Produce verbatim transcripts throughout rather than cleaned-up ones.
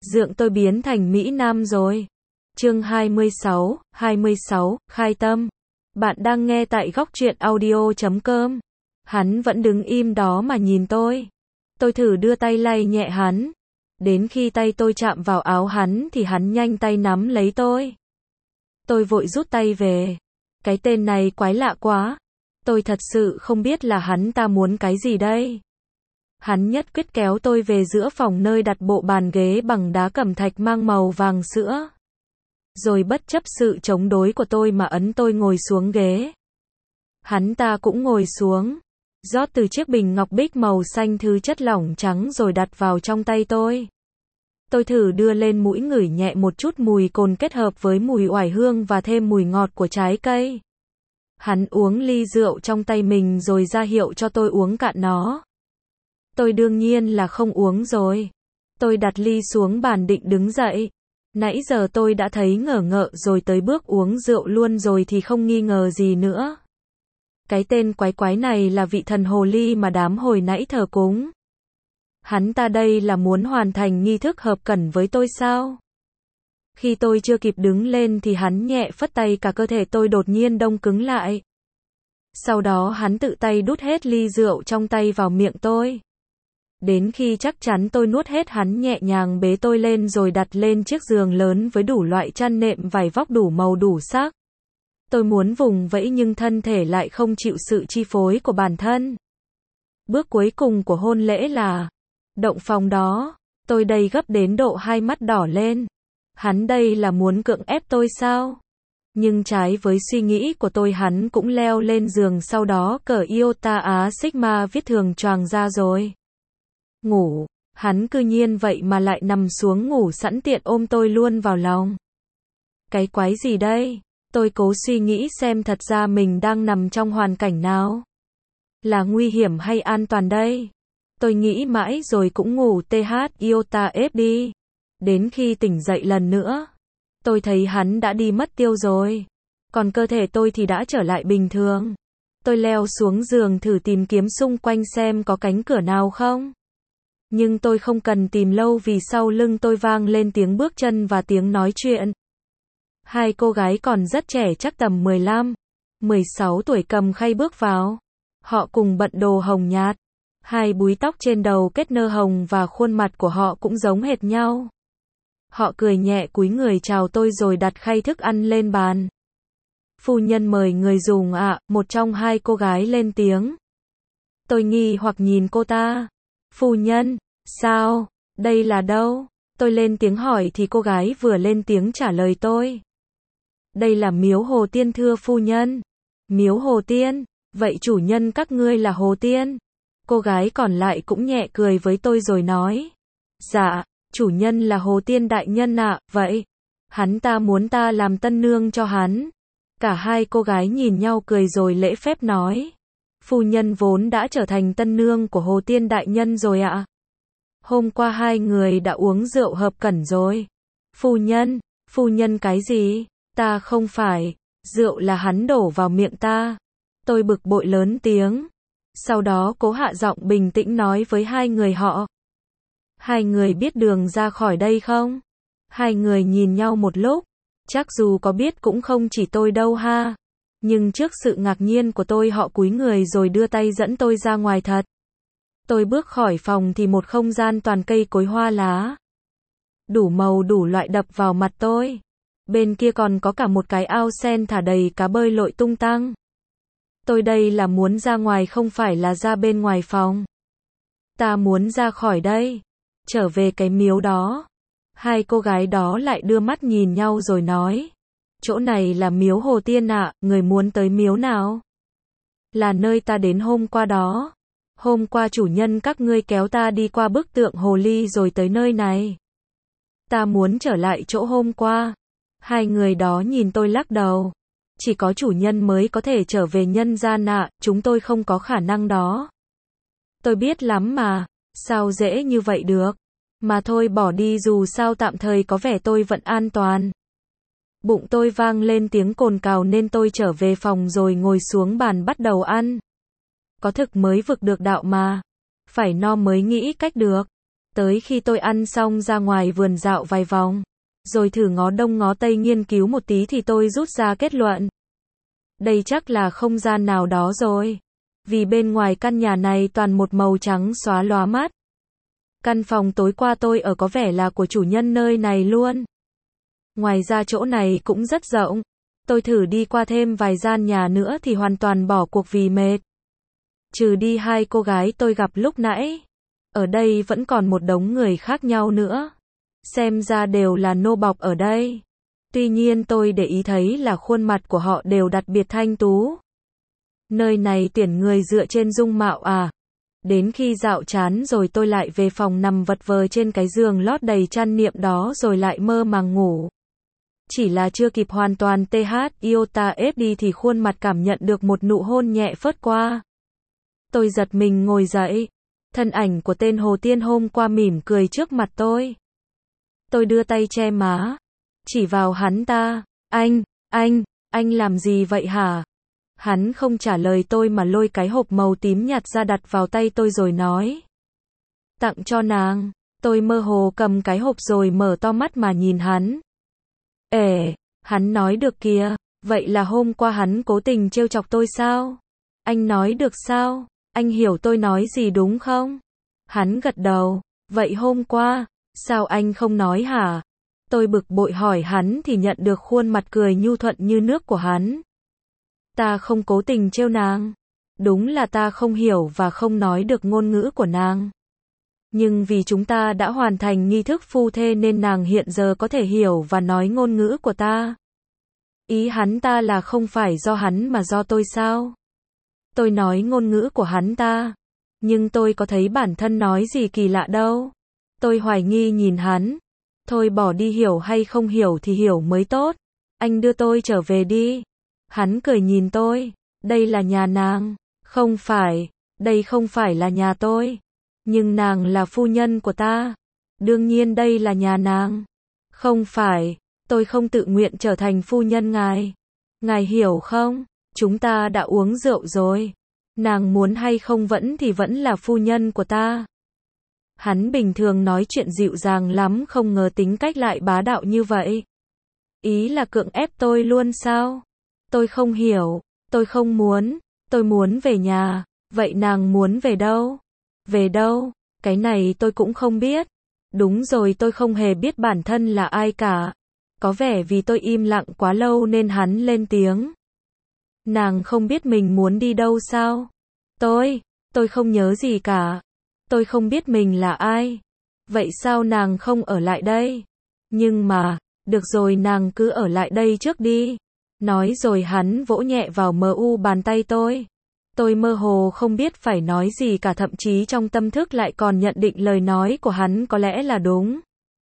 Dượng tôi biến thành Mỹ Nam rồi. Chương hai mươi sáu, hai mươi sáu, khai tâm. Bạn đang nghe tại góc truyện audio chấm com. Hắn vẫn đứng im đó mà nhìn tôi. Tôi thử đưa tay lay nhẹ hắn. Đến khi tay tôi chạm vào áo hắn thì hắn nhanh tay nắm lấy tôi. Tôi vội rút tay về. Cái tên này quái lạ quá. Tôi thật sự không biết là hắn ta muốn cái gì đây. Hắn nhất quyết kéo tôi về giữa phòng nơi đặt bộ bàn ghế bằng đá cẩm thạch mang màu vàng sữa. Rồi bất chấp sự chống đối của tôi mà ấn tôi ngồi xuống ghế. Hắn ta cũng ngồi xuống, rót từ chiếc bình ngọc bích màu xanh thứ chất lỏng trắng rồi đặt vào trong tay tôi. Tôi thử đưa lên mũi ngửi nhẹ một chút mùi cồn kết hợp với mùi oải hương và thêm mùi ngọt của trái cây. Hắn uống ly rượu trong tay mình rồi ra hiệu cho tôi uống cạn nó. Tôi đương nhiên là không uống rồi. Tôi đặt ly xuống bàn định đứng dậy. Nãy giờ tôi đã thấy ngờ ngợ rồi tới bước uống rượu luôn rồi thì không nghi ngờ gì nữa. Cái tên quái quái này là vị thần hồ ly mà đám hồi nãy thờ cúng. Hắn ta đây là muốn hoàn thành nghi thức hợp cẩn với tôi sao? Khi tôi chưa kịp đứng lên thì hắn nhẹ phất tay, cả cơ thể tôi đột nhiên đông cứng lại. Sau đó hắn tự tay đút hết ly rượu trong tay vào miệng tôi. Đến khi chắc chắn tôi nuốt hết, hắn nhẹ nhàng bế tôi lên rồi đặt lên chiếc giường lớn với đủ loại chăn nệm vải vóc đủ màu đủ sắc. Tôi muốn vùng vẫy nhưng thân thể lại không chịu sự chi phối của bản thân. Bước cuối cùng của hôn lễ là động phòng đó. Tôi đầy gấp đến độ hai mắt đỏ lên. Hắn đây là muốn cưỡng ép tôi sao? Nhưng trái với suy nghĩ của tôi, hắn cũng leo lên giường, sau đó cởi Iota Á Sigma viết thường choàng ra rồi ngủ. Hắn cư nhiên vậy mà lại nằm xuống ngủ sẵn tiện ôm tôi luôn vào lòng. Cái quái gì đây? Tôi cố suy nghĩ xem thật ra mình đang nằm trong hoàn cảnh nào. Là nguy hiểm hay an toàn đây? Tôi nghĩ mãi rồi cũng ngủ th Iota ép đi. Đến khi tỉnh dậy lần nữa, tôi thấy hắn đã đi mất tiêu rồi. Còn cơ thể tôi thì đã trở lại bình thường. Tôi leo xuống giường thử tìm kiếm xung quanh xem có cánh cửa nào không. Nhưng tôi không cần tìm lâu vì sau lưng tôi vang lên tiếng bước chân và tiếng nói chuyện. Hai cô gái còn rất trẻ, chắc tầm mười lăm, mười sáu tuổi, cầm khay bước vào. Họ cùng bận đồ hồng nhạt. Hai búi tóc trên đầu kết nơ hồng và khuôn mặt của họ cũng giống hệt nhau. Họ cười nhẹ cúi người chào tôi rồi đặt khay thức ăn lên bàn. Phu nhân mời người dùng ạ, à, một trong hai cô gái lên tiếng. Tôi nghi hoặc nhìn cô ta. Phu nhân, sao? Đây là đâu? Tôi lên tiếng hỏi thì cô gái vừa lên tiếng trả lời tôi. Đây là miếu Hồ Tiên thưa phu nhân. Miếu Hồ Tiên? Vậy chủ nhân các ngươi là Hồ Tiên? Cô gái còn lại cũng nhẹ cười với tôi rồi nói. Dạ, chủ nhân là Hồ Tiên đại nhân ạ, à, vậy. Hắn ta muốn ta làm tân nương cho hắn. Cả hai cô gái nhìn nhau cười rồi lễ phép nói. Phu nhân vốn đã trở thành tân nương của Hồ Tiên đại nhân rồi ạ. À. Hôm qua hai người đã uống rượu hợp cẩn rồi. Phu nhân, phu nhân cái gì? Ta không phải, rượu là hắn đổ vào miệng ta. Tôi bực bội lớn tiếng. Sau đó cố hạ giọng bình tĩnh nói với hai người họ. Hai người biết đường ra khỏi đây không? Hai người nhìn nhau một lúc. Chắc dù có biết cũng không chỉ tôi đâu ha. Nhưng trước sự ngạc nhiên của tôi, họ cúi người rồi đưa tay dẫn tôi ra ngoài thật. Tôi bước khỏi phòng thì một không gian toàn cây cối hoa lá. Đủ màu đủ loại đập vào mặt tôi. Bên kia còn có cả một cái ao sen thả đầy cá bơi lội tung tăng. Tôi đây là muốn ra ngoài không phải là ra bên ngoài phòng. Ta muốn ra khỏi đây. Trở về cái miếu đó. Hai cô gái đó lại đưa mắt nhìn nhau rồi nói. Chỗ này là miếu Hồ Tiên ạ, à, người muốn tới miếu nào? Là nơi ta đến hôm qua đó. Hôm qua chủ nhân các ngươi kéo ta đi qua bức tượng hồ ly rồi tới nơi này. Ta muốn trở lại chỗ hôm qua. Hai người đó nhìn tôi lắc đầu. Chỉ có chủ nhân mới có thể trở về nhân gian ạ, à, chúng tôi không có khả năng đó. Tôi biết lắm mà, sao dễ như vậy được. Mà thôi bỏ đi, dù sao tạm thời có vẻ tôi vẫn an toàn. Bụng tôi vang lên tiếng cồn cào nên tôi trở về phòng rồi ngồi xuống bàn bắt đầu ăn. Có thực mới vực được đạo mà. Phải no mới nghĩ cách được. Tới khi tôi ăn xong ra ngoài vườn dạo vài vòng, rồi thử ngó đông ngó tây nghiên cứu một tí thì tôi rút ra kết luận. Đây chắc là không gian nào đó rồi. Vì bên ngoài căn nhà này toàn một màu trắng xóa lóa mắt. Căn phòng tối qua tôi ở có vẻ là của chủ nhân nơi này luôn. Ngoài ra chỗ này cũng rất rộng. Tôi thử đi qua thêm vài gian nhà nữa thì hoàn toàn bỏ cuộc vì mệt. Trừ đi hai cô gái tôi gặp lúc nãy, ở đây vẫn còn một đống người khác nhau nữa. Xem ra đều là nô bộc ở đây. Tuy nhiên tôi để ý thấy là khuôn mặt của họ đều đặc biệt thanh tú. Nơi này tuyển người dựa trên dung mạo à? Đến khi dạo chán rồi tôi lại về phòng nằm vật vờ trên cái giường lót đầy chăn niệm đó rồi lại mơ màng ngủ. Chỉ là chưa kịp hoàn toàn th iota ép đi thì khuôn mặt cảm nhận được một nụ hôn nhẹ phớt qua. Tôi giật mình ngồi dậy. Thân ảnh của tên Hồ Tiên hôm qua mỉm cười trước mặt tôi. Tôi đưa tay che má, chỉ vào hắn ta. Anh, anh, anh làm gì vậy hả? Hắn không trả lời tôi mà lôi cái hộp màu tím nhạt ra đặt vào tay tôi rồi nói. Tặng cho nàng. Tôi mơ hồ cầm cái hộp rồi mở to mắt mà nhìn hắn. Ể, hắn nói được kìa, vậy là hôm qua hắn cố tình trêu chọc tôi sao? Anh nói được sao? Anh hiểu tôi nói gì đúng không? Hắn gật đầu, vậy hôm qua, sao anh không nói hả? Tôi bực bội hỏi hắn thì nhận được khuôn mặt cười nhu thuận như nước của hắn. Ta không cố tình trêu nàng. Đúng là ta không hiểu và không nói được ngôn ngữ của nàng. Nhưng vì chúng ta đã hoàn thành nghi thức phu thê nên nàng hiện giờ có thể hiểu và nói ngôn ngữ của ta. Ý hắn ta là không phải do hắn mà do tôi sao? Tôi nói ngôn ngữ của hắn ta. Nhưng tôi có thấy bản thân nói gì kỳ lạ đâu. Tôi hoài nghi nhìn hắn. Thôi bỏ đi, hiểu hay không hiểu thì hiểu mới tốt. Anh đưa tôi trở về đi. Hắn cười nhìn tôi. Đây là nhà nàng. Không phải. Đây không phải là nhà tôi. Nhưng nàng là phu nhân của ta. Đương nhiên đây là nhà nàng. Không phải. Tôi không tự nguyện trở thành phu nhân ngài. Ngài hiểu không? Chúng ta đã uống rượu rồi. Nàng muốn hay không vẫn thì vẫn là phu nhân của ta. Hắn bình thường nói chuyện dịu dàng lắm, không ngờ tính cách lại bá đạo như vậy. Ý là cưỡng ép tôi luôn sao? Tôi không hiểu. Tôi không muốn. Tôi muốn về nhà. Vậy nàng muốn về đâu? Về đâu? Cái này tôi cũng không biết. Đúng rồi, tôi không hề biết bản thân là ai cả. Có vẻ vì tôi im lặng quá lâu nên hắn lên tiếng. Nàng không biết mình muốn đi đâu sao? Tôi, tôi không nhớ gì cả. Tôi không biết mình là ai. Vậy sao nàng không ở lại đây? Nhưng mà, được rồi, nàng cứ ở lại đây trước đi. Nói rồi hắn vỗ nhẹ vào mờ u bàn tay tôi. Tôi mơ hồ không biết phải nói gì cả, thậm chí trong tâm thức lại còn nhận định lời nói của hắn có lẽ là đúng.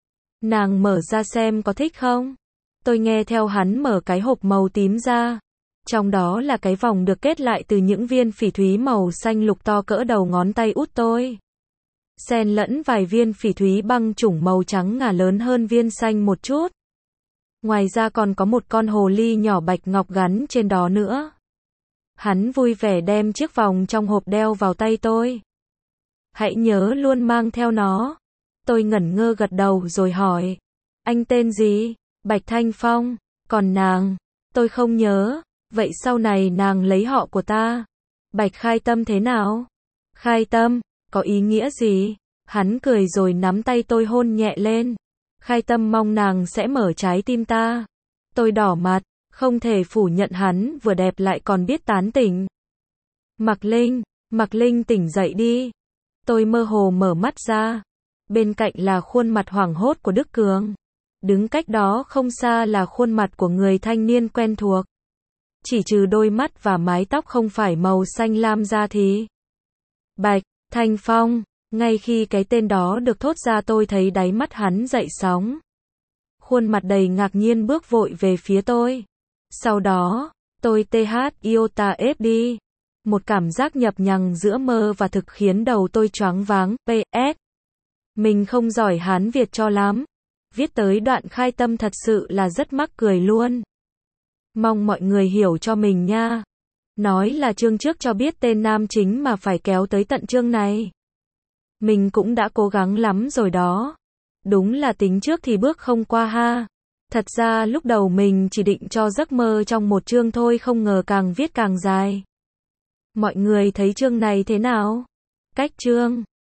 Nàng mở ra xem có thích không? Tôi nghe theo hắn mở cái hộp màu tím ra. Trong đó là cái vòng được kết lại từ những viên phỉ thúy màu xanh lục to cỡ đầu ngón tay út tôi. Xen lẫn vài viên phỉ thúy băng chủng màu trắng ngà lớn hơn viên xanh một chút. Ngoài ra còn có một con hồ ly nhỏ bạch ngọc gắn trên đó nữa. Hắn vui vẻ đem chiếc vòng trong hộp đeo vào tay tôi. Hãy nhớ luôn mang theo nó. Tôi ngẩn ngơ gật đầu rồi hỏi. Anh tên gì? Bạch Thanh Phong. Còn nàng? Tôi không nhớ. Vậy sau này nàng lấy họ của ta. Bạch Khai Tâm thế nào? Khai Tâm, có ý nghĩa gì? Hắn cười rồi nắm tay tôi hôn nhẹ lên. Khai Tâm mong nàng sẽ mở trái tim ta. Tôi đỏ mặt, không thể phủ nhận hắn vừa đẹp lại còn biết tán tỉnh. Mạc Linh, Mạc Linh tỉnh dậy đi. Tôi mơ hồ mở mắt ra. Bên cạnh là khuôn mặt hoảng hốt của Đức Cường. Đứng cách đó không xa là khuôn mặt của người thanh niên quen thuộc. Chỉ trừ đôi mắt và mái tóc không phải màu xanh lam ra thì. Bạch Thanh Phong, ngay khi cái tên đó được thốt ra tôi thấy đáy mắt hắn dậy sóng. Khuôn mặt đầy ngạc nhiên bước vội về phía tôi. Sau đó, tôi th iota ép đi. Một cảm giác nhập nhằng giữa mơ và thực khiến đầu tôi choáng váng. pê ét. Mình không giỏi Hán Việt cho lắm. Viết tới đoạn khai tâm thật sự là rất mắc cười luôn. Mong mọi người hiểu cho mình nha. Nói là chương trước cho biết tên nam chính mà phải kéo tới tận chương này. Mình cũng đã cố gắng lắm rồi đó. Đúng là tính trước thì bước không qua ha. Thật ra lúc đầu mình chỉ định cho giấc mơ trong một chương thôi, không ngờ càng viết càng dài. Mọi người thấy chương này thế nào? Cách chương